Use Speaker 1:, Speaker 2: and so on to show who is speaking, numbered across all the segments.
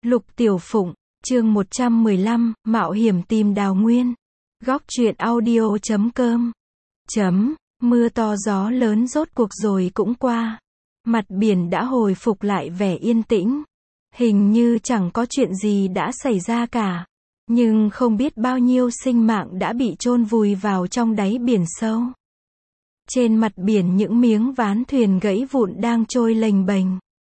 Speaker 1: Lục Tiểu Phụng, chương 115, Mạo hiểm tìm đào nguyên. Góc truyện audio.com. Mưa to gió lớn rốt cuộc rồi cũng qua. Mặt biển đã hồi phục lại vẻ yên tĩnh. Hình như chẳng có chuyện gì đã xảy ra cả. Nhưng không biết bao nhiêu sinh mạng đã bị chôn vùi vào trong đáy biển sâu. Trên mặt biển những miếng ván thuyền gãy vụn đang trôi lềnh bềnh.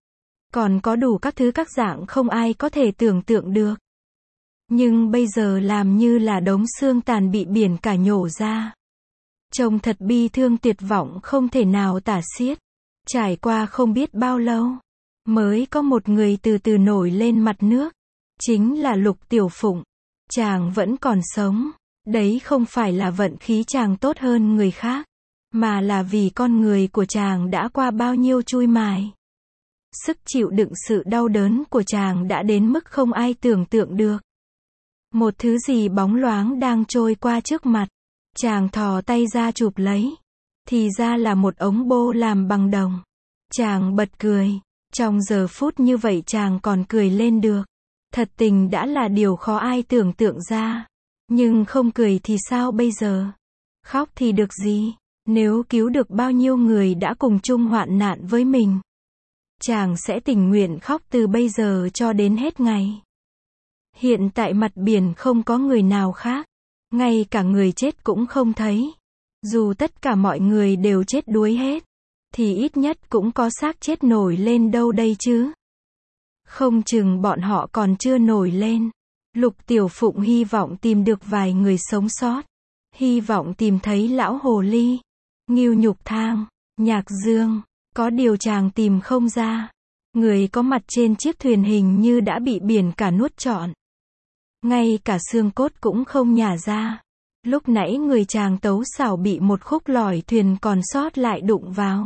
Speaker 1: Còn có đủ các thứ các dạng không ai có thể tưởng tượng được. Nhưng bây giờ làm như là đống xương tàn bị biển cả nhổ ra. Trông thật bi thương tuyệt vọng không thể nào tả xiết. Trải qua không biết bao lâu, mới có một người từ từ nổi lên mặt nước. Chính là Lục Tiểu Phụng. Chàng vẫn còn sống. Đấy không phải là vận khí chàng tốt hơn người khác, mà là vì con người của chàng đã qua bao nhiêu chui mài. Sức chịu đựng sự đau đớn của chàng đã đến mức không ai tưởng tượng được. Một thứ gì bóng loáng đang trôi qua trước mặt. Chàng thò tay ra chụp lấy. Thì ra là một ống bô làm bằng đồng. Chàng bật cười. Trong giờ phút như vậy chàng còn cười lên được. Thật tình đã là điều khó ai tưởng tượng ra. Nhưng không cười thì sao bây giờ? Khóc thì được gì? Nếu cứu được bao nhiêu người đã cùng chung hoạn nạn với mình, chàng sẽ tình nguyện khóc từ bây giờ cho đến hết ngày. Hiện tại mặt biển không có người nào khác. Ngay cả người chết cũng không thấy. Dù tất cả mọi người đều chết đuối hết, thì ít nhất cũng có xác chết nổi lên đâu đây chứ. Không chừng bọn họ còn chưa nổi lên. Lục Tiểu Phụng hy vọng tìm được vài người sống sót. Hy vọng tìm thấy lão hồ ly, Ngưu Nhục Thang, Nhạc Dương. Có điều chàng tìm không ra. Người có mặt trên chiếc thuyền hình như đã bị biển cả nuốt trọn. Ngay cả xương cốt cũng không nhả ra. Lúc nãy người chàng tấu xảo bị một khúc lỏi thuyền còn sót lại đụng vào.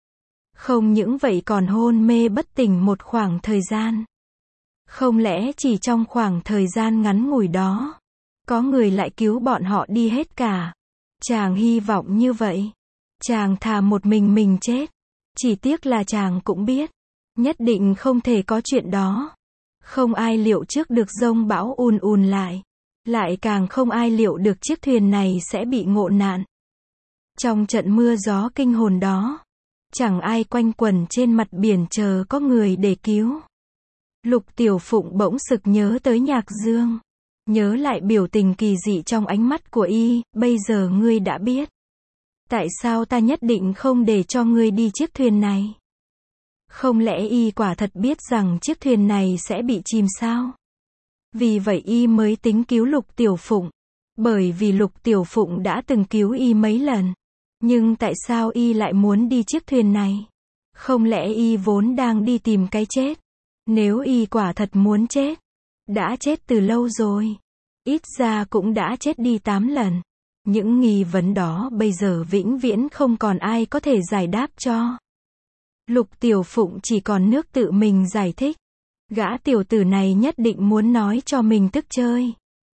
Speaker 1: Không những vậy còn hôn mê bất tỉnh một khoảng thời gian. Không lẽ chỉ trong khoảng thời gian ngắn ngủi đó, có người lại cứu bọn họ đi hết cả? Chàng hy vọng như vậy. Chàng thà một mình chết. Chỉ tiếc là chàng cũng biết, nhất định không thể có chuyện đó. Không ai liệu trước được giông bão ùn lại. Lại càng không ai liệu được chiếc thuyền này sẽ bị ngộ nạn. Trong trận mưa gió kinh hồn đó, chẳng ai quanh quẩn trên mặt biển chờ có người để cứu. Lục Tiểu Phụng bỗng sực nhớ tới Nhạc Dương. Nhớ lại biểu tình kỳ dị trong ánh mắt của y. Bây giờ ngươi đã biết tại sao ta nhất định không để cho ngươi đi chiếc thuyền này. Không lẽ y quả thật biết rằng chiếc thuyền này sẽ bị chìm sao? Vì vậy y mới tính cứu Lục Tiểu Phụng. Bởi vì Lục Tiểu Phụng đã từng cứu y mấy lần. Nhưng tại sao y lại muốn đi chiếc thuyền này? Không lẽ y vốn đang đi tìm cái chết? Nếu y quả thật muốn chết, đã chết từ lâu rồi. Ít ra cũng đã chết đi 8 lần. Những nghi vấn đó bây giờ vĩnh viễn không còn ai có thể giải đáp cho. Lục Tiểu Phụng chỉ còn nước tự mình giải thích. Gã tiểu tử này nhất định muốn nói cho mình tức chơi.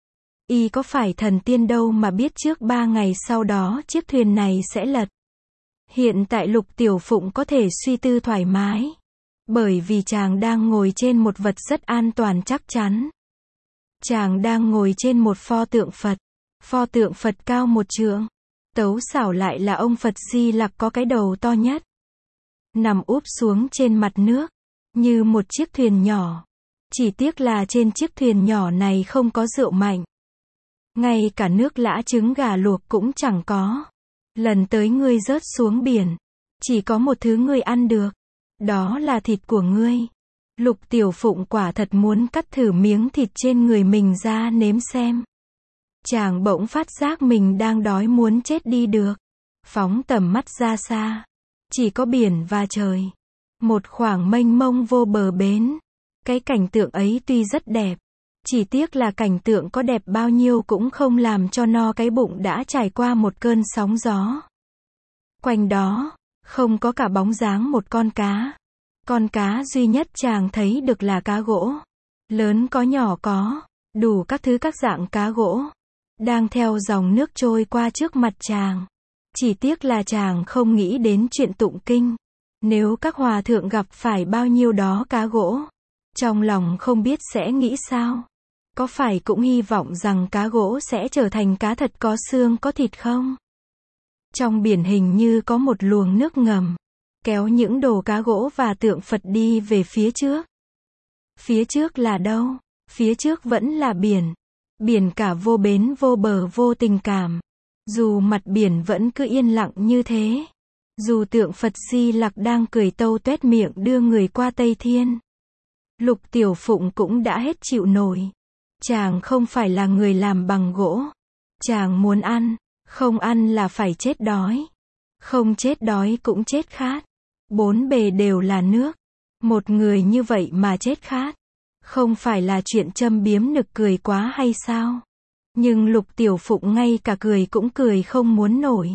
Speaker 1: Y có phải thần tiên đâu mà biết trước 3 ngày sau đó chiếc thuyền này sẽ lật. Hiện tại Lục Tiểu Phụng có thể suy tư thoải mái. Bởi vì chàng đang ngồi trên một vật rất an toàn chắc chắn. Chàng đang ngồi trên một pho tượng Phật. Pho tượng Phật cao 1 trượng. Tấu xảo lại là ông Phật Di Lặc có cái đầu to nhất. Nằm úp xuống trên mặt nước, như một chiếc thuyền nhỏ. Chỉ tiếc là trên chiếc thuyền nhỏ này không có rượu mạnh. Ngay cả nước lã trứng gà luộc cũng chẳng có. Lần tới ngươi rớt xuống biển, chỉ có một thứ ngươi ăn được. Đó là thịt của ngươi. Lục Tiểu Phụng quả thật muốn cắt thử miếng thịt trên người mình ra nếm xem. Chàng bỗng phát giác mình đang đói muốn chết đi được. Phóng tầm mắt ra xa, chỉ có biển và trời. Một khoảng mênh mông vô bờ bến. Cái cảnh tượng ấy tuy rất đẹp, chỉ tiếc là cảnh tượng có đẹp bao nhiêu cũng không làm cho no cái bụng đã trải qua một cơn sóng gió. Quanh đó, không có cả bóng dáng một con cá. Con cá duy nhất chàng thấy được là cá gỗ. Lớn có nhỏ có, đủ các thứ các dạng cá gỗ. Đang theo dòng nước trôi qua trước mặt chàng. Chỉ tiếc là chàng không nghĩ đến chuyện tụng kinh. Nếu các hòa thượng gặp phải bao nhiêu đó cá gỗ, Trong lòng không biết sẽ nghĩ sao. Có phải cũng hy vọng rằng cá gỗ sẽ trở thành cá thật có xương có thịt không? Trong biển hình như có một luồng nước ngầm, kéo những đồ cá gỗ và tượng Phật đi về phía trước. Phía trước là đâu? Phía trước vẫn là biển. Biển cả vô bến vô bờ vô tình cảm. Dù mặt biển vẫn cứ yên lặng như thế. Dù tượng Phật Di Lặc đang cười tâu tuét miệng đưa người qua Tây Thiên. Lục Tiểu Phụng cũng đã hết chịu nổi. Chàng không phải là người làm bằng gỗ. Chàng muốn ăn, không ăn là phải chết đói. Không chết đói cũng chết khát. Bốn bề đều là nước. Một người như vậy mà chết khát. Không phải là chuyện châm biếm nực cười quá hay sao? Nhưng Lục Tiểu Phụng ngay cả cười cũng cười không muốn nổi.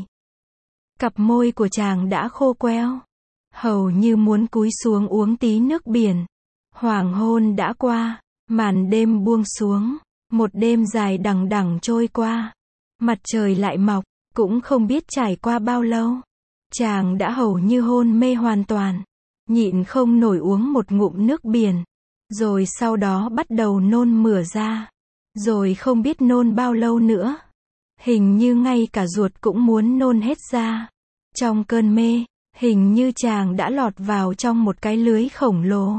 Speaker 1: Cặp môi của chàng đã khô queo. Hầu như muốn cúi xuống uống tí nước biển. Hoàng hôn đã qua. Màn đêm buông xuống. Một đêm dài đằng đẵng trôi qua. Mặt trời lại mọc. Cũng không biết trải qua bao lâu. Chàng đã hầu như hôn mê hoàn toàn. Nhịn không nổi uống một ngụm nước biển. Rồi sau đó bắt đầu nôn mửa ra. Rồi không biết nôn bao lâu nữa. Hình như ngay cả ruột cũng muốn nôn hết ra. Trong cơn mê, hình như chàng đã lọt vào trong một cái lưới khổng lồ.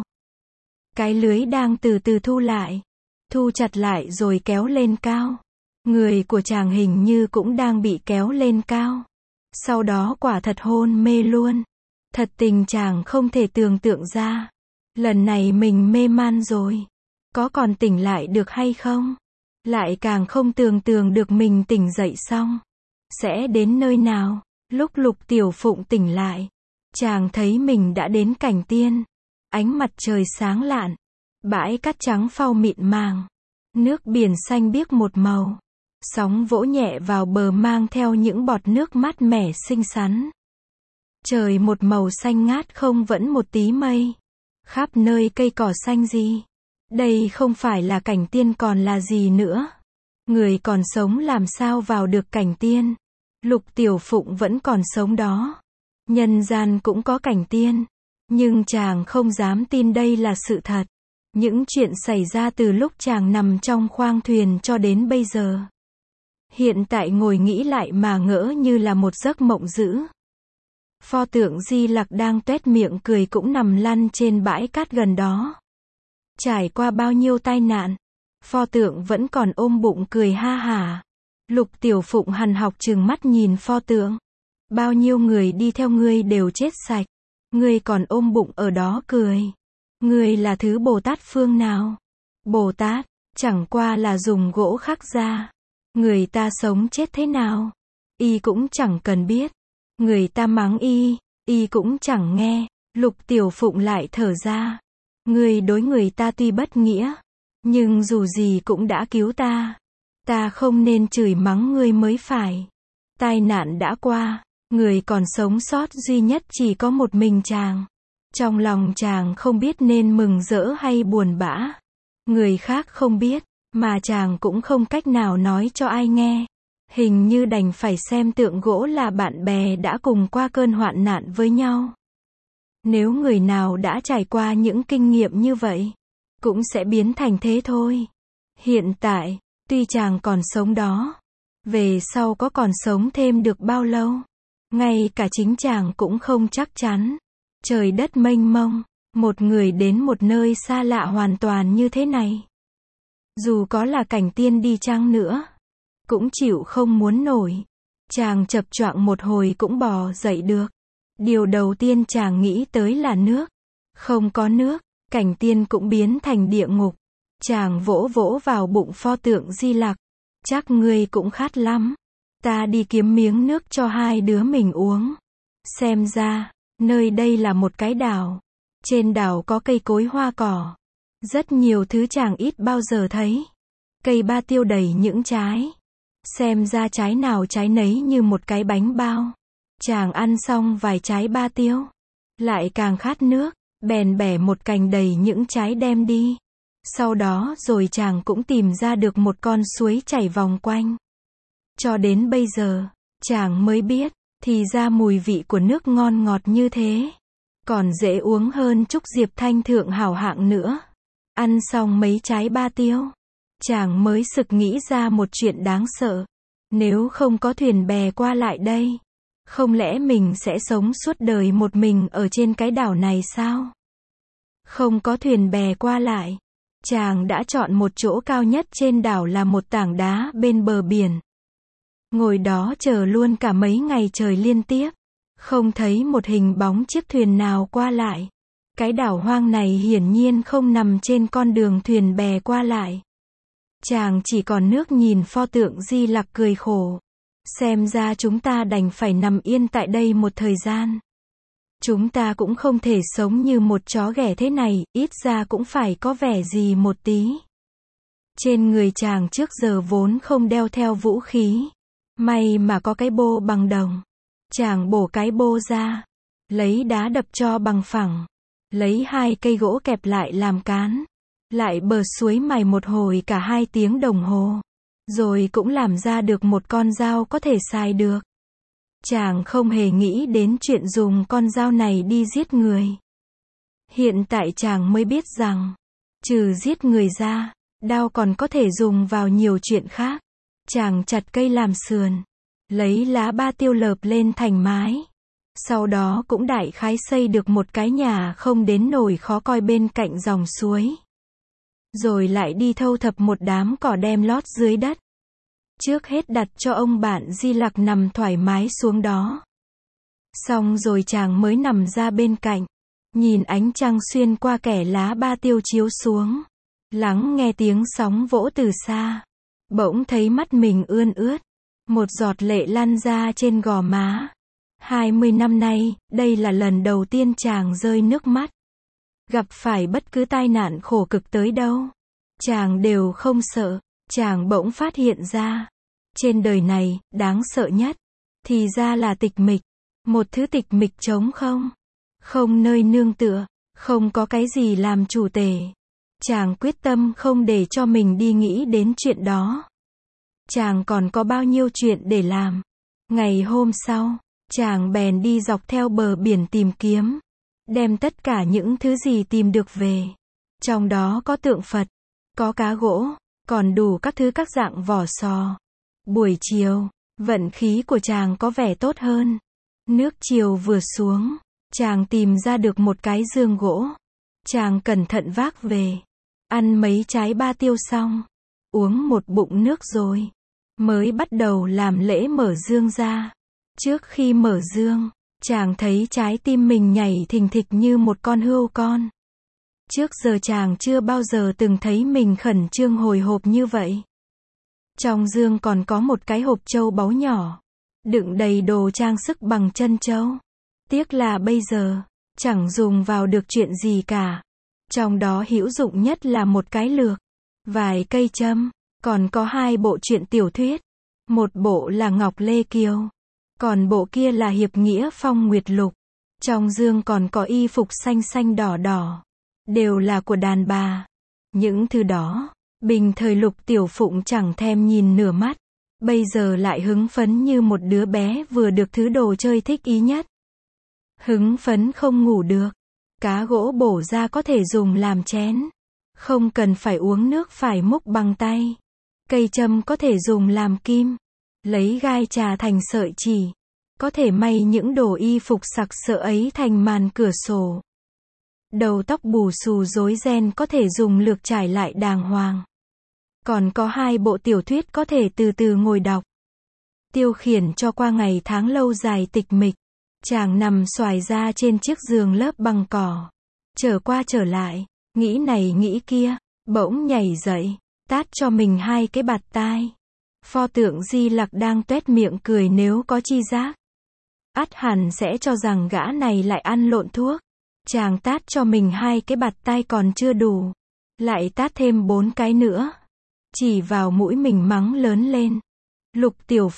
Speaker 1: Cái lưới đang từ từ thu lại. Thu chặt lại rồi kéo lên cao. Người của chàng hình như cũng đang bị kéo lên cao. Sau đó quả thật hôn mê luôn. Thật tình chàng không thể tưởng tượng ra. Lần này mình mê man rồi. Có còn tỉnh lại được hay không? Lại càng không tưởng tượng được mình tỉnh dậy xong. Sẽ đến nơi nào? Lúc Lục Tiểu Phụng tỉnh lại. Chàng thấy mình đã đến cảnh tiên. Ánh mặt trời sáng lạn. Bãi cát trắng phau mịn màng. Nước biển xanh biếc một màu. Sóng vỗ nhẹ vào bờ mang theo những bọt nước mát mẻ xinh xắn. Trời một màu xanh ngát không vẫn một tí mây. Khắp nơi cây cỏ xanh gì. Đây không phải là cảnh tiên còn là gì nữa. Người còn sống làm sao vào được cảnh tiên. Lục Tiểu Phụng vẫn còn sống đó. Nhân gian cũng có cảnh tiên. Nhưng chàng không dám tin đây là sự thật. Những chuyện xảy ra từ lúc chàng nằm trong khoang thuyền cho đến bây giờ. Hiện tại ngồi nghĩ lại mà ngỡ như là một giấc mộng dữ. Pho tượng Di Lặc đang tuét miệng cười cũng nằm lăn trên bãi cát gần đó. Trải qua bao nhiêu tai nạn, pho tượng vẫn còn ôm bụng cười ha hả. Lục Tiểu Phụng hằn học trừng mắt nhìn pho tượng. Bao nhiêu người đi theo ngươi đều chết sạch. Ngươi còn ôm bụng ở đó cười. Ngươi là thứ Bồ Tát phương nào? Bồ Tát, chẳng qua là dùng gỗ khắc ra. Người ta sống chết thế nào? Y cũng chẳng cần biết. Người ta mắng y cũng chẳng nghe. Lục Tiểu Phụng lại thở ra. Ngươi đối người ta tuy bất nghĩa, nhưng dù gì cũng đã cứu ta. Ta không nên chửi mắng ngươi mới phải. Tai nạn đã qua, người còn sống sót duy nhất chỉ có một mình chàng. Trong lòng chàng không biết nên mừng rỡ hay buồn bã. Người khác không biết, mà chàng cũng không cách nào nói cho ai nghe. Hình như đành phải xem tượng gỗ là bạn bè đã cùng qua cơn hoạn nạn với nhau. Nếu người nào đã trải qua những kinh nghiệm như vậy, cũng sẽ biến thành thế thôi. Hiện tại, tuy chàng còn sống đó, về sau có còn sống thêm được bao lâu, ngay cả chính chàng cũng không chắc chắn. Trời đất mênh mông, một người đến một nơi xa lạ hoàn toàn như thế này. Dù có là cảnh tiên đi chăng nữa, cũng chịu không muốn nổi. Chàng chập choạng một hồi cũng bò dậy được. Điều đầu tiên chàng nghĩ tới là nước. Không có nước, cảnh tiên cũng biến thành địa ngục. Chàng vỗ vỗ vào bụng pho tượng Di Lặc. Chắc ngươi cũng khát lắm. Ta đi kiếm miếng nước cho hai đứa mình uống. Xem ra, nơi đây là một cái đảo. Trên đảo có cây cối hoa cỏ. Rất nhiều thứ chàng ít bao giờ thấy. Cây ba tiêu đầy những trái. Xem ra trái nào trái nấy như một cái bánh bao. Chàng ăn xong vài trái ba tiêu. Lại càng khát nước. Bèn bẻ một cành đầy những trái đem đi. Sau đó rồi chàng cũng tìm ra được một con suối chảy vòng quanh. Cho đến bây giờ, chàng mới biết, thì ra mùi vị của nước ngon ngọt như thế. Còn dễ uống hơn Trúc Diệp Thanh thượng hảo hạng nữa. Ăn xong mấy trái ba tiêu, chàng mới sực nghĩ ra một chuyện đáng sợ. Nếu không có thuyền bè qua lại đây, không lẽ mình sẽ sống suốt đời một mình ở trên cái đảo này sao? Không có thuyền bè qua lại, chàng đã chọn một chỗ cao nhất trên đảo là một tảng đá bên bờ biển. Ngồi đó chờ luôn cả mấy ngày trời liên tiếp, không thấy một hình bóng chiếc thuyền nào qua lại. Cái đảo hoang này hiển nhiên không nằm trên con đường thuyền bè qua lại. Chàng chỉ còn nước nhìn pho tượng Di Lặc cười khổ. Xem ra chúng ta đành phải nằm yên tại đây một thời gian. Chúng ta cũng không thể sống như một chó ghẻ thế này, ít ra cũng phải có vẻ gì một tí. Trên người chàng trước giờ vốn không đeo theo vũ khí. May mà có cái bô bằng đồng. Chàng bổ cái bô ra, lấy đá đập cho bằng phẳng, lấy 2 cây gỗ kẹp lại làm cán, lại bờ suối mài một hồi cả 2 tiếng đồng hồ, rồi cũng làm ra được một con dao có thể xài được. Chàng không hề nghĩ đến chuyện dùng con dao này đi giết người. Hiện tại chàng mới biết rằng, trừ giết người ra, đao còn có thể dùng vào nhiều chuyện khác. Chàng chặt cây làm sườn, lấy lá ba tiêu lợp lên thành mái. Sau đó cũng đại khái xây được một cái nhà không đến nổi khó coi bên cạnh dòng suối. Rồi lại đi thâu thập một đám cỏ đem lót dưới đất. Trước hết đặt cho ông bạn Di Lặc nằm thoải mái xuống đó. Xong rồi chàng mới nằm ra bên cạnh, nhìn ánh trăng xuyên qua kẽ lá ba tiêu chiếu xuống, lắng nghe tiếng sóng vỗ từ xa. Bỗng thấy mắt mình ươn ướt, một giọt lệ lăn ra trên gò má. 20 năm nay, đây là lần đầu tiên chàng rơi nước mắt. Gặp phải bất cứ tai nạn khổ cực tới đâu, chàng đều không sợ. Chàng bỗng phát hiện ra, trên đời này, đáng sợ nhất, thì ra là tịch mịch. Một thứ tịch mịch trống không. Không nơi nương tựa, không có cái gì làm chủ tể. Chàng quyết tâm không để cho mình đi nghĩ đến chuyện đó. Chàng còn có bao nhiêu chuyện để làm. Ngày hôm sau, chàng bèn đi dọc theo bờ biển tìm kiếm. Đem tất cả những thứ gì tìm được về. Trong đó có tượng Phật, có cá gỗ, còn đủ các thứ các dạng vỏ sò. Buổi chiều, vận khí của chàng có vẻ tốt hơn. Nước chiều vừa xuống, chàng tìm ra được một cái giường gỗ. Chàng cẩn thận vác về. Ăn mấy trái ba tiêu xong, uống một bụng nước rồi, mới bắt đầu làm lễ mở dương ra. Trước khi mở dương, chàng thấy trái tim mình nhảy thình thịch như một con hươu con. Trước giờ chàng chưa bao giờ từng thấy mình khẩn trương hồi hộp như vậy. Trong dương còn có một cái hộp châu báu nhỏ, đựng đầy đồ trang sức bằng trân châu. Tiếc là bây giờ, chẳng dùng vào được chuyện gì cả. Trong đó hữu dụng nhất là một cái lược, vài cây châm, còn có 2 bộ truyện tiểu thuyết. Một bộ là Ngọc Lê Kiều, còn bộ kia là Hiệp Nghĩa Phong Nguyệt Lục. Trong dương còn có y phục xanh xanh đỏ đỏ, đều là của đàn bà. Những thứ đó, bình thời Lục Tiểu Phụng chẳng thèm nhìn nửa mắt, bây giờ lại hứng phấn như một đứa bé vừa được thứ đồ chơi thích ý nhất. Hứng phấn không ngủ được. Cá gỗ bổ ra có thể dùng làm chén, không cần phải uống nước phải múc bằng tay. Cây châm có thể dùng làm kim, lấy gai trà thành sợi chỉ, có thể may những đồ y phục sặc sỡ ấy thành màn cửa sổ. Đầu tóc bù xù rối ren có thể dùng lược trải lại đàng hoàng. Còn có 2 bộ tiểu thuyết có thể từ từ ngồi đọc, tiêu khiển cho qua ngày tháng lâu dài tịch mịch. Chàng nằm xoài ra trên chiếc giường lớp bằng cỏ, trở qua trở lại, nghĩ này nghĩ kia, bỗng nhảy dậy, tát cho mình 2 cái bạt tai. Pho tượng Di Lặc đang tuét miệng cười nếu có chi giác. Ắt hẳn sẽ cho rằng gã này lại ăn lộn thuốc. Chàng tát cho mình 2 cái bạt tai còn chưa đủ, lại tát thêm 4 cái nữa. Chỉ vào mũi mình mắng lớn lên. Lục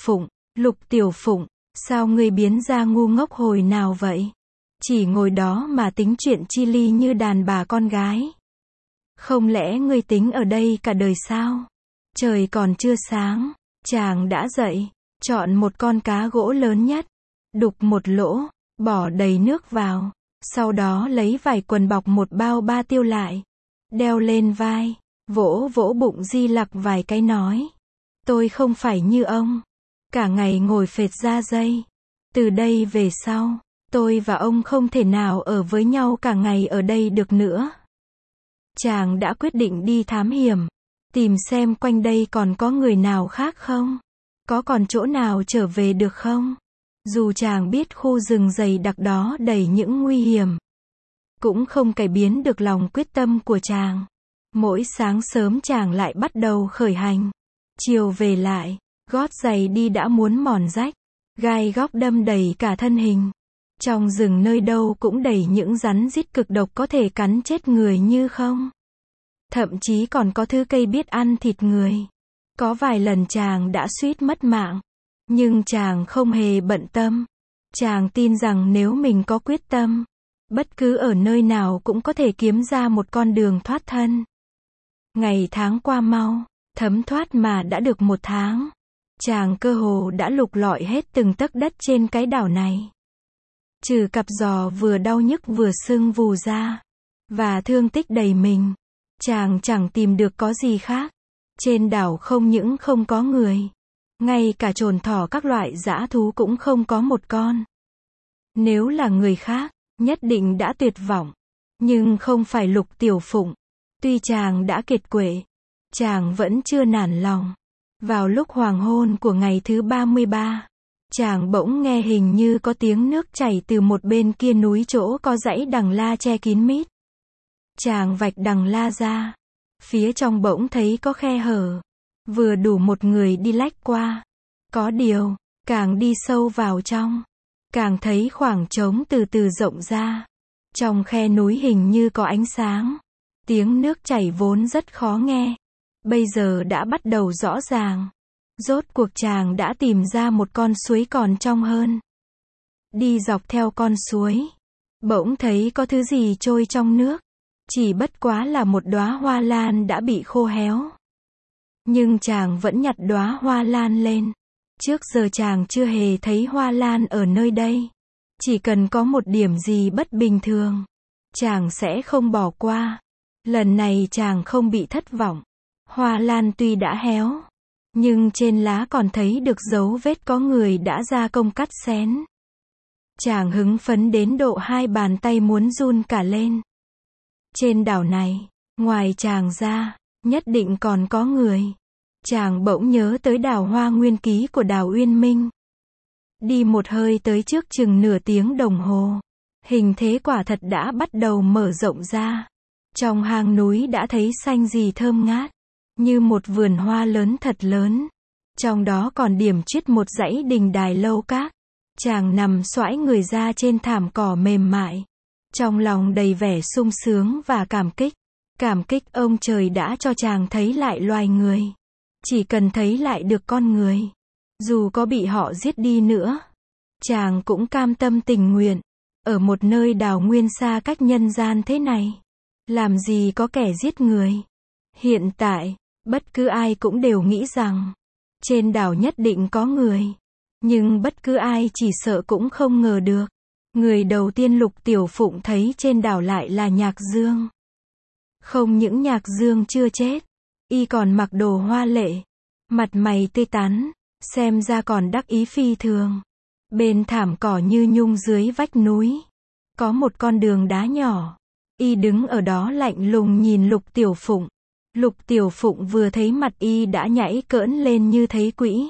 Speaker 1: Tiểu Phụng, sao ngươi biến ra ngu ngốc hồi nào vậy? Chỉ ngồi đó mà tính chuyện chi ly như đàn bà con gái. Không lẽ ngươi tính ở đây cả đời sao? Trời còn chưa sáng, chàng đã dậy, chọn một con cá gỗ lớn nhất, đục một lỗ, bỏ đầy nước vào, sau đó lấy vải quần bọc một bao ba tiêu lại, đeo lên vai, vỗ vỗ bụng Di Lặc vài cái nói. Tôi không phải như ông. Cả ngày ngồi phệt ra dây. Từ đây về sau, tôi và ông không thể nào ở với nhau cả ngày ở đây được nữa. Chàng đã quyết định đi thám hiểm, tìm xem quanh đây còn có người nào khác không? Có còn chỗ nào trở về được không? Dù chàng biết khu rừng dày đặc đó đầy những nguy hiểm, cũng không cải biến được lòng quyết tâm của chàng. Mỗi sáng sớm chàng lại bắt đầu khởi hành. Chiều về lại, gót giày đi đã muốn mòn rách, gai góc đâm đầy cả thân hình. Trong rừng nơi đâu cũng đầy những rắn rít cực độc có thể cắn chết người như không. Thậm chí còn có thứ cây biết ăn thịt người. Có vài lần chàng đã suýt mất mạng. Nhưng chàng không hề bận tâm. Chàng tin rằng nếu mình có quyết tâm, bất cứ ở nơi nào cũng có thể kiếm ra một con đường thoát thân. Ngày tháng qua mau, thấm thoát mà đã được 1 tháng. Chàng cơ hồ đã lục lọi hết từng tấc đất trên cái đảo này. Trừ cặp giò vừa đau nhức vừa sưng vù ra, và thương tích đầy mình, chàng chẳng tìm được có gì khác. Trên đảo không những không có người, ngay cả trồn thỏ các loại dã thú cũng không có một con. Nếu là người khác, nhất định đã tuyệt vọng. Nhưng không phải Lục Tiểu Phụng. Tuy chàng đã kiệt quệ, chàng vẫn chưa nản lòng. Vào lúc hoàng hôn của ngày thứ 33, chàng bỗng nghe hình như có tiếng nước chảy từ một bên kia núi chỗ có dãy đằng la che kín mít. Chàng vạch đằng la ra. Phía trong bỗng thấy có khe hở. Vừa đủ một người đi lách qua. Có điều, càng đi sâu vào trong, càng thấy khoảng trống từ từ rộng ra. Trong khe núi hình như có ánh sáng. Tiếng nước chảy vốn rất khó nghe, bây giờ đã bắt đầu rõ ràng. Rốt cuộc chàng đã tìm ra một con suối còn trong hơn. Đi dọc theo con suối, bỗng thấy có thứ gì trôi trong nước. Chỉ bất quá là một đóa hoa lan đã bị khô héo. Nhưng chàng vẫn nhặt đóa hoa lan lên. Trước giờ chàng chưa hề thấy hoa lan ở nơi đây. Chỉ cần có một điểm gì bất bình thường, chàng sẽ không bỏ qua. Lần này chàng không bị thất vọng. Hoa lan tuy đã héo, nhưng trên lá còn thấy được dấu vết có người đã ra công cắt xén. Chàng hứng phấn đến độ 2 bàn tay muốn run cả lên. Trên đảo này, ngoài chàng ra, nhất định còn có người. Chàng bỗng nhớ tới đảo Hoa Nguyên Ký của Đào Uyên Minh. Đi một hơi tới trước chừng nửa tiếng đồng hồ. Hình thế quả thật đã bắt đầu mở rộng ra. Trong hang núi đã thấy xanh gì thơm ngát, như một vườn hoa lớn thật lớn. Trong đó còn điểm chuyết một dãy đình đài lâu các. Chàng nằm xoãi người ra trên thảm cỏ mềm mại. Trong lòng đầy vẻ sung sướng và cảm kích. Cảm kích ông trời đã cho chàng thấy lại loài người. Chỉ cần thấy lại được con người, dù có bị họ giết đi nữa, chàng cũng cam tâm tình nguyện. Ở một nơi đào nguyên xa cách nhân gian thế này, làm gì có kẻ giết người. Hiện tại, bất cứ ai cũng đều nghĩ rằng, trên đảo nhất định có người. Nhưng bất cứ ai chỉ sợ cũng không ngờ được. Người đầu tiên Lục Tiểu Phụng thấy trên đảo lại là Nhạc Dương. Không những Nhạc Dương chưa chết, y còn mặc đồ hoa lệ, mặt mày tươi tắn, xem ra còn đắc ý phi thường. Bên thảm cỏ như nhung dưới vách núi, có một con đường đá nhỏ. Y đứng ở đó lạnh lùng nhìn Lục Tiểu Phụng. Lục Tiểu Phụng vừa thấy mặt y đã nhảy cỡn lên như thấy quỷ.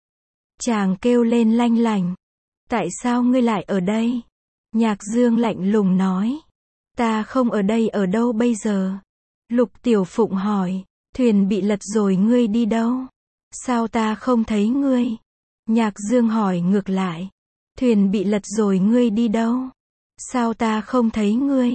Speaker 1: Chàng kêu lên lanh lành. Tại sao ngươi lại ở đây? Nhạc Dương lạnh lùng nói. Ta không ở đây ở đâu bây giờ? Lục Tiểu Phụng hỏi. Thuyền bị lật rồi ngươi đi đâu? Sao ta không thấy ngươi? Nhạc Dương hỏi ngược lại. Thuyền bị lật rồi ngươi đi đâu? Sao ta không thấy ngươi?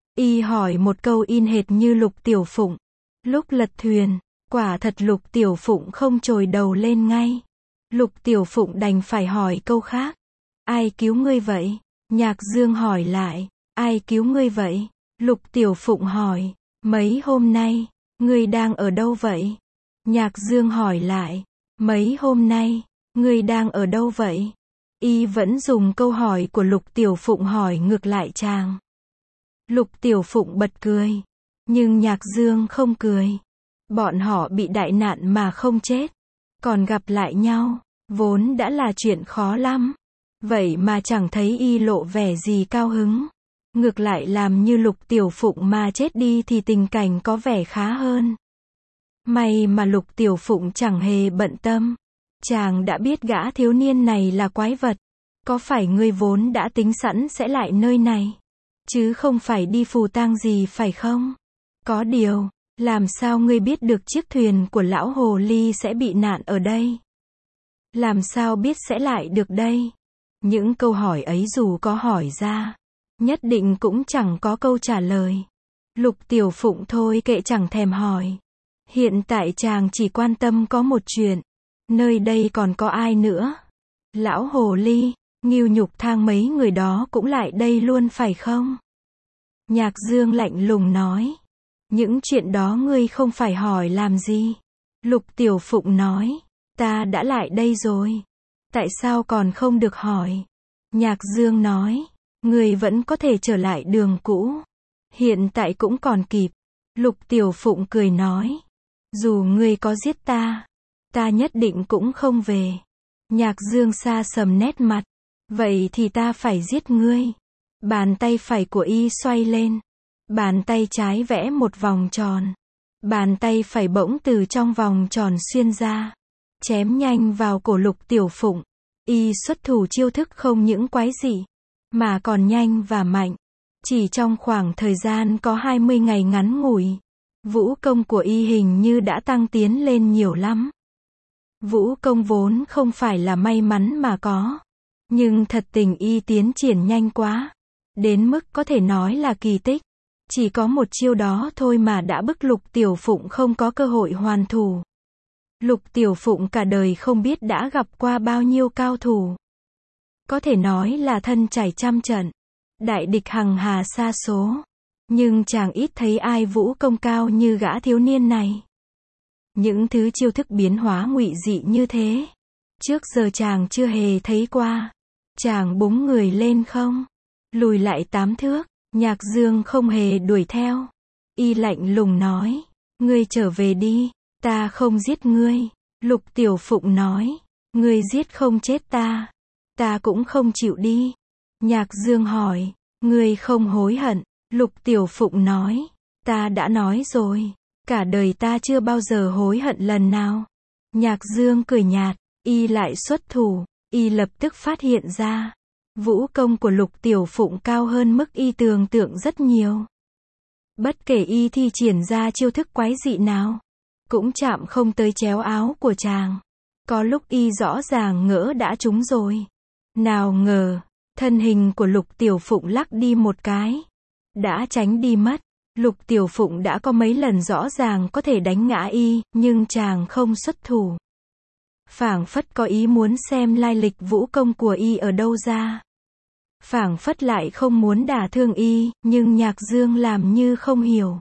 Speaker 1: Y hỏi một câu in hệt như Lục Tiểu Phụng. Lúc lật thuyền, quả thật Lục Tiểu Phụng không trồi đầu lên ngay. Lục Tiểu Phụng đành phải hỏi câu khác. Ai cứu ngươi vậy? Nhạc Dương hỏi lại. Ai cứu ngươi vậy? Lục Tiểu Phụng hỏi. Mấy hôm nay, ngươi đang ở đâu vậy? Nhạc Dương hỏi lại. Mấy hôm nay, ngươi đang ở đâu vậy? Y vẫn dùng câu hỏi của Lục Tiểu Phụng hỏi ngược lại chàng. Lục Tiểu Phụng bật cười. Nhưng Nhạc Dương không cười. Bọn họ bị đại nạn mà không chết. Còn gặp lại nhau, vốn đã là chuyện khó lắm. Vậy mà chẳng thấy y lộ vẻ gì cao hứng. Ngược lại làm như Lục Tiểu Phụng mà chết đi thì tình cảnh có vẻ khá hơn. May mà Lục Tiểu Phụng chẳng hề bận tâm. Chàng đã biết gã thiếu niên này là quái vật. Có phải ngươi vốn đã tính sẵn sẽ lại nơi này? Chứ không phải đi phù tang gì phải không? Có điều, làm sao ngươi biết được chiếc thuyền của lão hồ ly sẽ bị nạn ở đây? Làm sao biết sẽ lại được đây? Những câu hỏi ấy dù có hỏi ra, nhất định cũng chẳng có câu trả lời. Lục Tiểu Phụng thôi kệ chẳng thèm hỏi. Hiện tại chàng chỉ quan tâm có một chuyện. Nơi đây còn có ai nữa? Lão hồ ly, Ngưu Nhục Thang mấy người đó cũng lại đây luôn phải không? Nhạc Dương lạnh lùng nói. Những chuyện đó ngươi không phải hỏi làm gì? Lục Tiểu Phụng nói. Ta đã lại đây rồi. Tại sao còn không được hỏi? Nhạc Dương nói. Ngươi vẫn có thể trở lại đường cũ. Hiện tại cũng còn kịp. Lục Tiểu Phụng cười nói. Dù ngươi có giết ta, ta nhất định cũng không về. Nhạc Dương xa sầm nét mặt. Vậy thì ta phải giết ngươi. Bàn tay phải của y xoay lên. Bàn tay trái vẽ một vòng tròn. Bàn tay phải bỗng từ trong vòng tròn xuyên ra. Chém nhanh vào cổ Lục Tiểu Phụng. Y xuất thủ chiêu thức không những quái dị, mà còn nhanh và mạnh. Chỉ trong khoảng thời gian có 20 ngày ngắn ngủi, vũ công của y hình như đã tăng tiến lên nhiều lắm. Vũ công vốn không phải là may mắn mà có. Nhưng thật tình y tiến triển nhanh quá. Đến mức có thể nói là kỳ tích. Chỉ có một chiêu đó thôi mà đã bức Lục Tiểu Phụng không có cơ hội hoàn thủ. Lục Tiểu Phụng cả đời không biết đã gặp qua bao nhiêu cao thủ. Có thể nói là thân trải trăm trận. Đại địch hằng hà sa số. Nhưng chàng ít thấy ai vũ công cao như gã thiếu niên này. Những thứ chiêu thức biến hóa ngụy dị như thế, trước giờ chàng chưa hề thấy qua. Chàng búng người lên không, lùi lại 8 thước. Nhạc Dương không hề đuổi theo. Y lạnh lùng nói. Ngươi trở về đi. Ta không giết ngươi. Lục Tiểu Phụng nói. Ngươi giết không chết ta. Ta cũng không chịu đi. Nhạc Dương hỏi. Ngươi không hối hận? Lục Tiểu Phụng nói. Ta đã nói rồi. Cả đời ta chưa bao giờ hối hận lần nào. Nhạc Dương cười nhạt. Y lại xuất thủ. Y lập tức phát hiện ra. Vũ công của Lục Tiểu Phụng cao hơn mức y tưởng tượng rất nhiều. Bất kể y thi triển ra chiêu thức quái dị nào, cũng chạm không tới chéo áo của chàng. Có lúc y rõ ràng ngỡ đã trúng rồi. Nào ngờ, thân hình của Lục Tiểu Phụng lắc đi một cái. Đã tránh đi mất. Lục Tiểu Phụng đã có mấy lần rõ ràng có thể đánh ngã y, nhưng chàng không xuất thủ. Phảng phất có ý muốn xem lai lịch vũ công của y ở đâu ra. Phảng phất lại không muốn đả thương y, nhưng Nhạc Dương làm như không hiểu.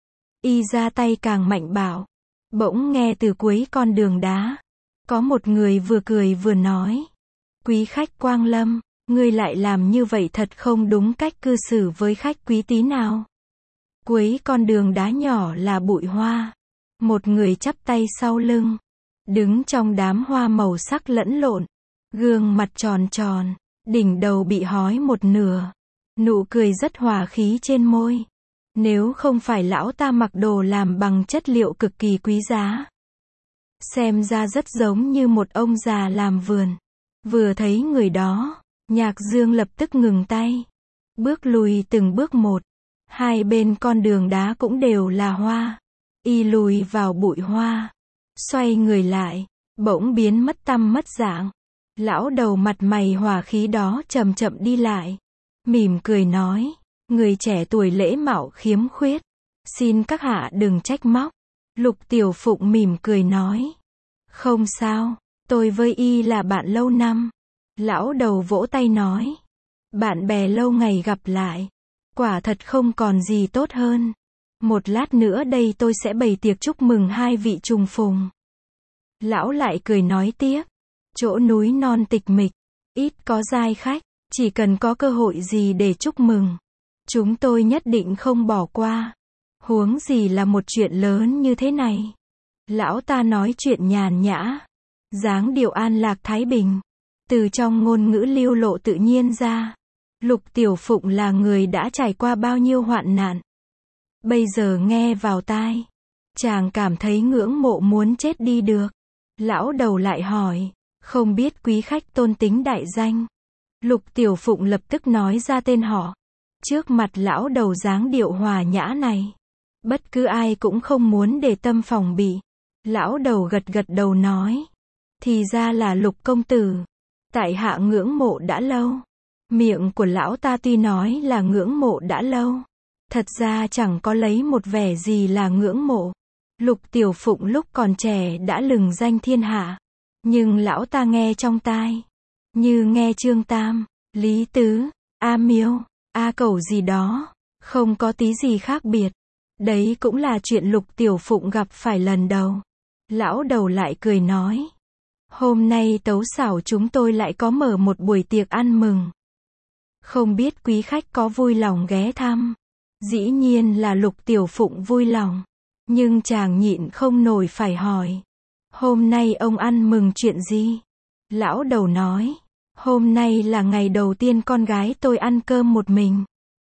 Speaker 1: Y ra tay càng mạnh bạo. Bỗng nghe từ cuối con đường đá, có một người vừa cười vừa nói. Quý khách quang lâm, ngươi lại làm như vậy thật không đúng cách cư xử với khách quý tí nào. Cuối con đường đá nhỏ là bụi hoa. Một người chắp tay sau lưng, đứng trong đám hoa màu sắc lẫn lộn. Gương mặt tròn tròn, đỉnh đầu bị hói một nửa. Nụ cười rất hòa khí trên môi. Nếu không phải lão ta mặc đồ làm bằng chất liệu cực kỳ quý giá, xem ra rất giống như một ông già làm vườn. Vừa thấy người đó, Nhạc Dương lập tức ngừng tay. Bước lùi từng bước một. Hai bên con đường đá cũng đều là hoa. Y lùi vào bụi hoa. Xoay người lại, bỗng biến mất tăm mất dạng. Lão đầu mặt mày hòa khí đó chậm chậm đi lại. Mỉm cười nói. Người trẻ tuổi lễ mạo khiếm khuyết. Xin các hạ đừng trách móc. Lục Tiểu Phụng mỉm cười nói. Không sao, tôi với y là bạn lâu năm. Lão đầu vỗ tay nói. Bạn bè lâu ngày gặp lại. Quả thật không còn gì tốt hơn. Một lát nữa đây tôi sẽ bày tiệc chúc mừng hai vị trùng phùng. Lão lại cười nói tiếp. Chỗ núi non tịch mịch, ít có giai khách. Chỉ cần có cơ hội gì để chúc mừng, chúng tôi nhất định không bỏ qua. Huống gì là một chuyện lớn như thế này. Lão ta nói chuyện nhàn nhã, dáng điệu an lạc thái bình, từ trong ngôn ngữ lưu lộ tự nhiên ra. Lục Tiểu Phụng là người đã trải qua bao nhiêu hoạn nạn. Bây giờ nghe vào tai, chàng cảm thấy ngưỡng mộ muốn chết đi được. Lão đầu lại hỏi, không biết quý khách tôn tính đại danh. Lục Tiểu Phụng lập tức nói ra tên họ. Trước mặt lão đầu dáng điệu hòa nhã này, bất cứ ai cũng không muốn để tâm phòng bị. Lão đầu gật gật đầu nói, thì ra là Lục công tử. Tại hạ ngưỡng mộ đã lâu. Miệng của lão ta tuy nói là ngưỡng mộ đã lâu, thật ra chẳng có lấy một vẻ gì là ngưỡng mộ. Lục Tiểu Phụng lúc còn trẻ đã lừng danh thiên hạ, nhưng lão ta nghe trong tai, như nghe Trương Tam, Lý Tứ, A Miêu, A Cẩu gì đó, không có tí gì khác biệt. Đấy cũng là chuyện Lục Tiểu Phụng gặp phải lần đầu. Lão đầu lại cười nói, hôm nay Tấu Xảo chúng tôi lại có mở một buổi tiệc ăn mừng. Không biết quý khách có vui lòng ghé thăm. Dĩ nhiên là Lục Tiểu Phụng vui lòng, nhưng chàng nhịn không nổi phải hỏi, hôm nay ông ăn mừng chuyện gì? Lão đầu nói, hôm nay là ngày đầu tiên con gái tôi ăn cơm một mình.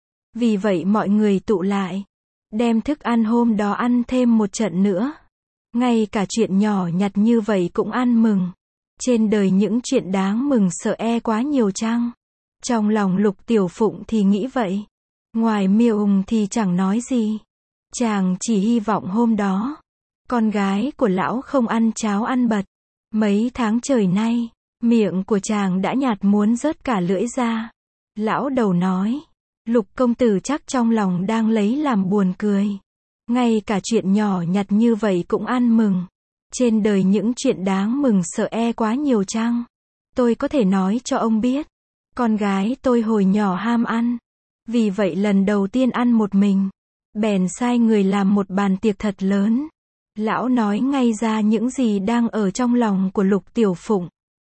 Speaker 1: Vì vậy mọi người tụ lại, đem thức ăn hôm đó ăn thêm một trận nữa. Ngay cả chuyện nhỏ nhặt như vậy cũng ăn mừng. Trên đời những chuyện đáng mừng sợ quá nhiều chăng? Trong lòng Lục Tiểu Phụng thì nghĩ vậy. Ngoài miệng thì chẳng nói gì. Chàng chỉ hy vọng hôm đó, con gái của lão không ăn cháo ăn bật. Mấy tháng trời nay, miệng của chàng đã nhạt muốn rớt cả lưỡi ra. Lão đầu nói, Lục công tử chắc trong lòng đang lấy làm buồn cười. Ngay cả chuyện nhỏ nhặt như vậy cũng ăn mừng. Trên đời những chuyện đáng mừng sợ quá nhiều chăng? Tôi có thể nói cho ông biết. Con gái tôi hồi nhỏ ham ăn. Vì vậy lần đầu tiên ăn một mình, bèn sai người làm một bàn tiệc thật lớn. Lão nói ngay ra những gì đang ở trong lòng của Lục Tiểu Phụng.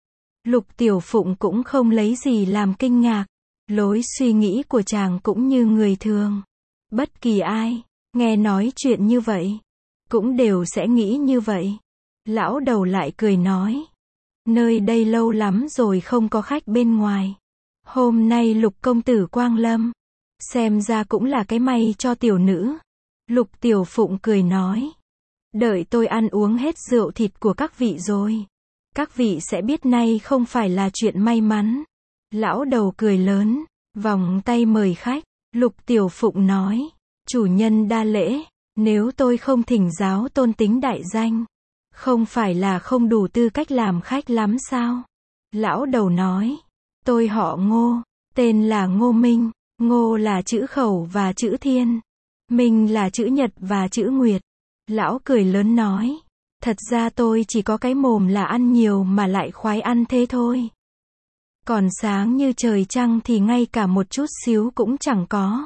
Speaker 1: Lục Tiểu Phụng cũng không lấy gì làm kinh ngạc. Lối suy nghĩ của chàng cũng như người thường. Bất kỳ ai nghe nói chuyện như vậy, cũng đều sẽ nghĩ như vậy. Lão đầu lại cười nói, nơi đây lâu lắm rồi không có khách bên ngoài. Hôm nay Lục công tử quang lâm, xem ra cũng là cái may cho tiểu nữ. Lục Tiểu Phụng cười nói, đợi tôi ăn uống hết rượu thịt của các vị rồi, các vị sẽ biết nay không phải là chuyện may mắn. Lão đầu cười lớn, vòng tay mời khách. Lục Tiểu Phụng nói, chủ nhân đa lễ, nếu tôi không thỉnh giáo tôn tính đại danh, không phải là không đủ tư cách làm khách lắm sao? Lão đầu nói, tôi họ Ngô, tên là Ngô Minh. Ngô là chữ khẩu và chữ thiên, Minh là chữ nhật và chữ nguyệt. Lão cười lớn nói, thật ra tôi chỉ có cái mồm là ăn nhiều mà lại khoái ăn thế thôi. Còn sáng như trời trăng thì ngay cả một chút xíu cũng chẳng có.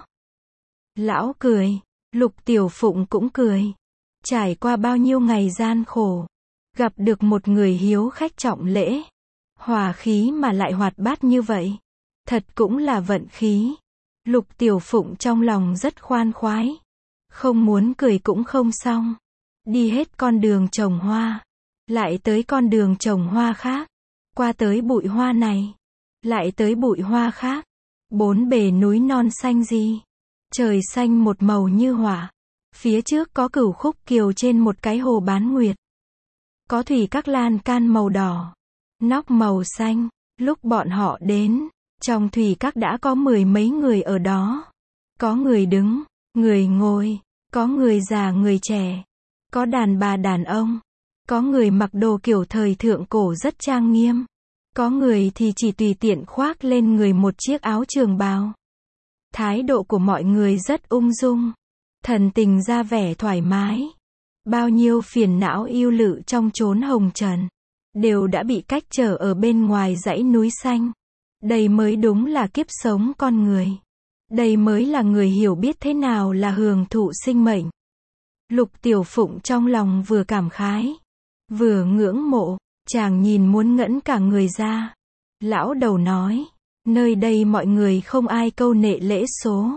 Speaker 1: Lão cười, Lục Tiểu Phụng cũng cười. Trải qua bao nhiêu ngày gian khổ, gặp được một người hiếu khách trọng lễ, hòa khí mà lại hoạt bát như vậy, thật cũng là vận khí. Lục Tiểu Phụng trong lòng rất khoan khoái, không muốn cười cũng không xong. Đi hết con đường trồng hoa, lại tới con đường trồng hoa khác, qua tới bụi hoa này, lại tới bụi hoa khác. Bốn bề núi non xanh gì, trời xanh một màu như hỏa. Phía trước có Cửu Khúc Kiều trên một cái hồ bán nguyệt, có thủy các lan can màu đỏ, nóc màu xanh. Lúc bọn họ đến, trong thủy các đã có 10 mấy người ở đó. Có người đứng, người ngồi, có người già người trẻ, có đàn bà đàn ông, có người mặc đồ kiểu thời thượng cổ rất trang nghiêm, có người thì chỉ tùy tiện khoác lên người một chiếc áo trường bào. Thái độ của mọi người rất ung dung, thần tình ra vẻ thoải mái. Bao nhiêu phiền não ưu lự trong chốn hồng trần, đều đã bị cách trở ở bên ngoài dãy núi xanh. Đây mới đúng là kiếp sống con người. Đây mới là người hiểu biết thế nào là hưởng thụ sinh mệnh. Lục Tiểu Phụng trong lòng vừa cảm khái, vừa ngưỡng mộ, chàng nhìn muốn ngẫn cả người ra. Lão đầu nói, nơi đây mọi người không ai câu nệ lễ số,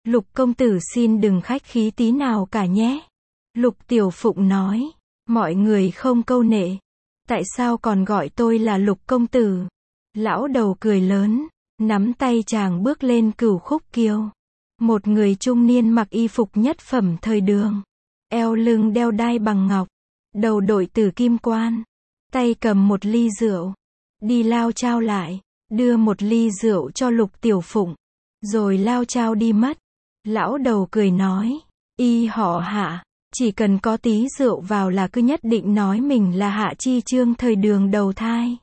Speaker 1: Lục công tử xin đừng khách khí tí nào cả nhé. Lục Tiểu Phụng nói. Mọi người không câu nệ. Tại sao còn gọi tôi là Lục công tử? Lão đầu cười lớn, nắm tay chàng bước lên Cửu Khúc Kiều. Một người trung niên mặc y phục nhất phẩm thời đường. Eo lưng đeo đai bằng ngọc. Đầu đội tử kim quan. Tay cầm một ly rượu. Đi lao chao lại. Đưa một ly rượu cho Lục Tiểu Phụng. Rồi lao chao đi mất. Lão đầu cười nói. Y họ Hạ. Chỉ cần có tí rượu vào là cứ nhất định nói mình là Hạ Chi Chương thời đường đầu thai.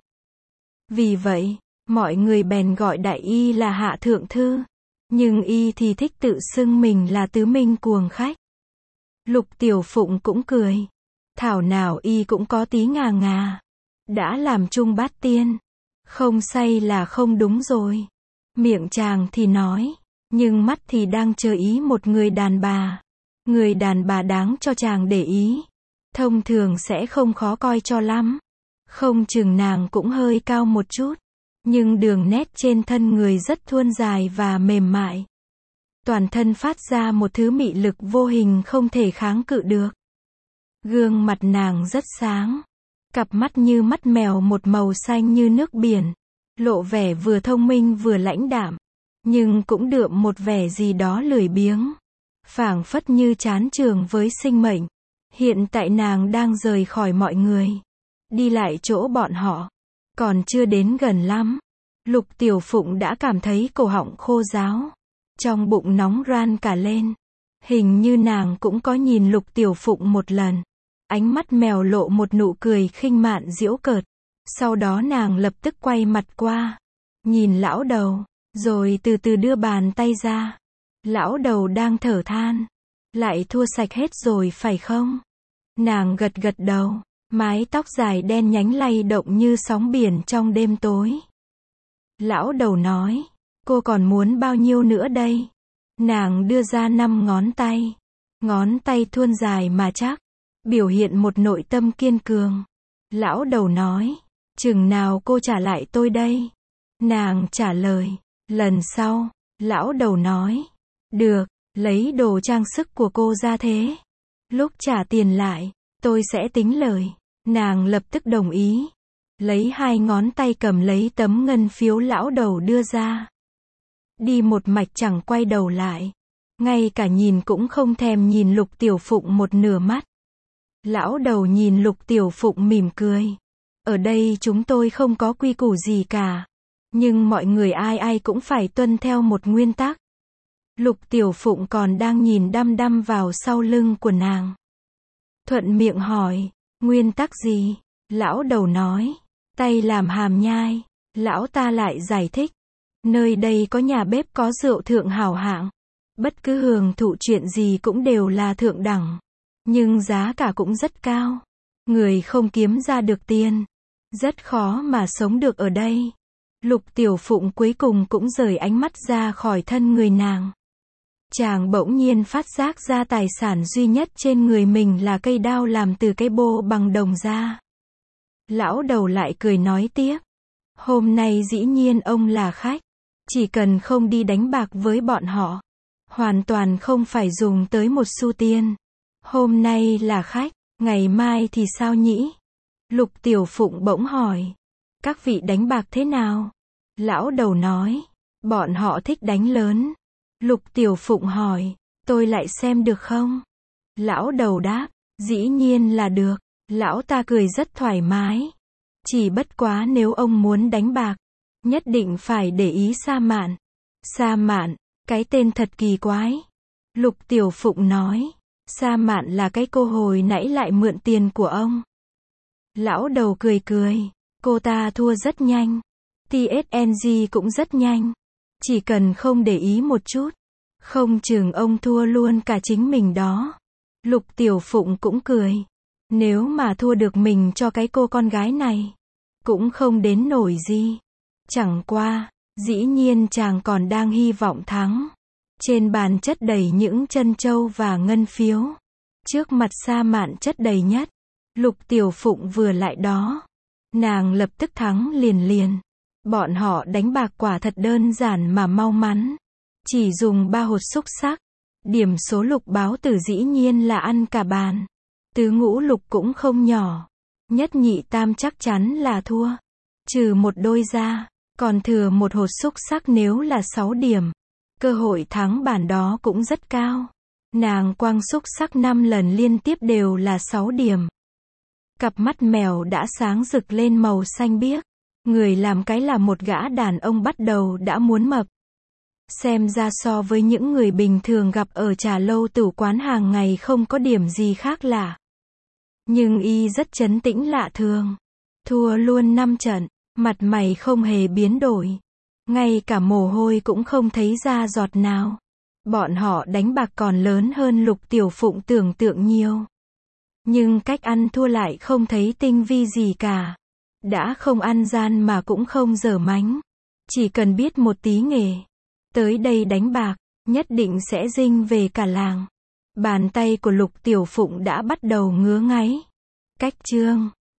Speaker 1: Vì vậy, mọi người bèn gọi đại y là Hạ Thượng Thư. Nhưng y thì thích tự xưng mình là Tứ Minh Cuồng Khách. Lục Tiểu Phụng cũng cười. Thảo nào y cũng có tí ngà ngà. Đã làm chung bát tiên. Không say là không đúng rồi. Miệng chàng thì nói. Nhưng mắt thì đang chờ ý một người đàn bà. Người đàn bà đáng cho chàng để ý. Thông thường sẽ không khó coi cho lắm. Không chừng nàng cũng hơi cao một chút. Nhưng đường nét trên thân người rất thuôn dài và mềm mại. Toàn thân phát ra một thứ mị lực vô hình không thể kháng cự được. Gương mặt nàng rất sáng. Cặp mắt như mắt mèo một màu xanh như nước biển. Lộ vẻ vừa thông minh vừa lãnh đạm. Nhưng cũng đượm một vẻ gì đó lười biếng. Phảng phất như chán chường với sinh mệnh. Hiện tại nàng đang rời khỏi mọi người. Đi lại chỗ bọn họ. Còn chưa đến gần lắm. Lục Tiểu Phụng đã cảm thấy cổ họng khô ráo. Trong bụng nóng ran cả lên. Hình như nàng cũng có nhìn Lục Tiểu Phụng một lần. Ánh mắt mèo lộ một nụ cười khinh mạn giễu cợt. Sau đó nàng lập tức quay mặt qua. Nhìn lão đầu. Rồi từ từ đưa bàn tay ra. Lão đầu đang thở than. Lại thua sạch hết rồi phải không? Nàng gật gật đầu. Mái tóc dài đen nhánh lay động như sóng biển trong đêm tối. Lão đầu nói. Cô còn muốn bao nhiêu nữa đây? Nàng đưa ra 5 ngón tay. Ngón tay thuôn dài mà chắc. Biểu hiện một nội tâm kiên cường. Lão đầu nói. Chừng nào cô trả lại tôi đây? Nàng trả lời. Lần sau. Lão đầu nói. Được, lấy đồ trang sức của cô ra thế. Lúc trả tiền lại, tôi sẽ tính lời. Nàng lập tức đồng ý. Lấy 2 ngón tay cầm lấy tấm ngân phiếu lão đầu đưa ra. Đi một mạch chẳng quay đầu lại. Ngay cả nhìn cũng không thèm nhìn Lục Tiểu Phụng một nửa mắt. Lão đầu nhìn Lục Tiểu Phụng mỉm cười. Ở đây chúng tôi không có quy củ gì cả. Nhưng mọi người ai ai cũng phải tuân theo một nguyên tắc. Lục Tiểu Phụng còn đang nhìn đăm đăm vào sau lưng của nàng. Thuận miệng hỏi, nguyên tắc gì? Lão đầu nói, tay làm hàm nhai. Lão ta lại giải thích, nơi đây có nhà bếp có rượu thượng hảo hạng. Bất cứ hưởng thụ chuyện gì cũng đều là thượng đẳng. Nhưng giá cả cũng rất cao. Người không kiếm ra được tiền. Rất khó mà sống được ở đây. Lục Tiểu Phụng cuối cùng cũng rời ánh mắt ra khỏi thân người nàng. Chàng bỗng nhiên phát giác ra tài sản duy nhất trên người mình là cây đao làm từ cây bô bằng đồng da. Lão đầu lại cười nói tiếp. Hôm nay dĩ nhiên ông là khách. Chỉ cần không đi đánh bạc với bọn họ. Hoàn toàn không phải dùng tới một xu tiền. Hôm nay là khách, ngày mai thì sao nhỉ? Lục Tiểu Phụng bỗng hỏi. Các vị đánh bạc thế nào? Lão đầu nói. Bọn họ thích đánh lớn. Lục Tiểu Phụng hỏi. Tôi lại xem được không? Lão đầu đáp. Dĩ nhiên là được. Lão ta cười rất thoải mái. Chỉ bất quá nếu ông muốn đánh bạc, nhất định phải để ý Sa Mạn. Sa Mạn, cái tên thật kỳ quái. Lục Tiểu Phụng nói. Sa Mạn là cái cô hồi nãy lại mượn tiền của ông. Lão đầu cười cười. Cô ta thua rất nhanh. TSNG cũng rất nhanh. Chỉ cần không để ý một chút. Không chừng ông thua luôn cả chính mình đó. Lục Tiểu Phụng cũng cười. Nếu mà thua được mình cho cái cô con gái này, cũng không đến nổi gì. Chẳng qua, dĩ nhiên chàng còn đang hy vọng thắng. Trên bàn chất đầy những trân châu và ngân phiếu. Trước mặt Sa Mạn chất đầy nhất. Lục Tiểu Phụng vừa lại đó. Nàng lập tức thắng liền liền. Bọn họ đánh bạc quả thật đơn giản mà mau mắn. Chỉ dùng 3 hột xúc xắc. Điểm số Lục Báo Tử dĩ nhiên là ăn cả bàn. Tứ ngũ lục cũng không nhỏ. Nhất nhị tam chắc chắn là thua. Trừ một đôi ra, còn thừa một hột xúc xắc nếu là 6 điểm. Cơ hội thắng bản đó cũng rất cao. Nàng quăng xúc xắc 5 lần liên tiếp đều là 6 điểm. Cặp mắt mèo đã sáng rực lên màu xanh biếc. Người làm cái là một gã đàn ông bắt đầu đã muốn mập. Xem ra so với những người bình thường gặp ở trà lâu tử quán hàng ngày không có điểm gì khác lạ. Nhưng y rất trấn tĩnh lạ thường. Thua luôn 5 trận, mặt mày không hề biến đổi. Ngay cả mồ hôi cũng không thấy ra giọt nào. Bọn họ đánh bạc còn lớn hơn Lục Tiểu Phụng tưởng tượng nhiều. Nhưng cách ăn thua lại không thấy tinh vi gì cả. Đã không ăn gian mà cũng không dở mánh. Chỉ cần biết một tí nghề. Tới đây đánh bạc, nhất định sẽ rinh về cả làng. Bàn tay của Lục Tiểu Phụng đã bắt đầu ngứa ngáy. Cách chương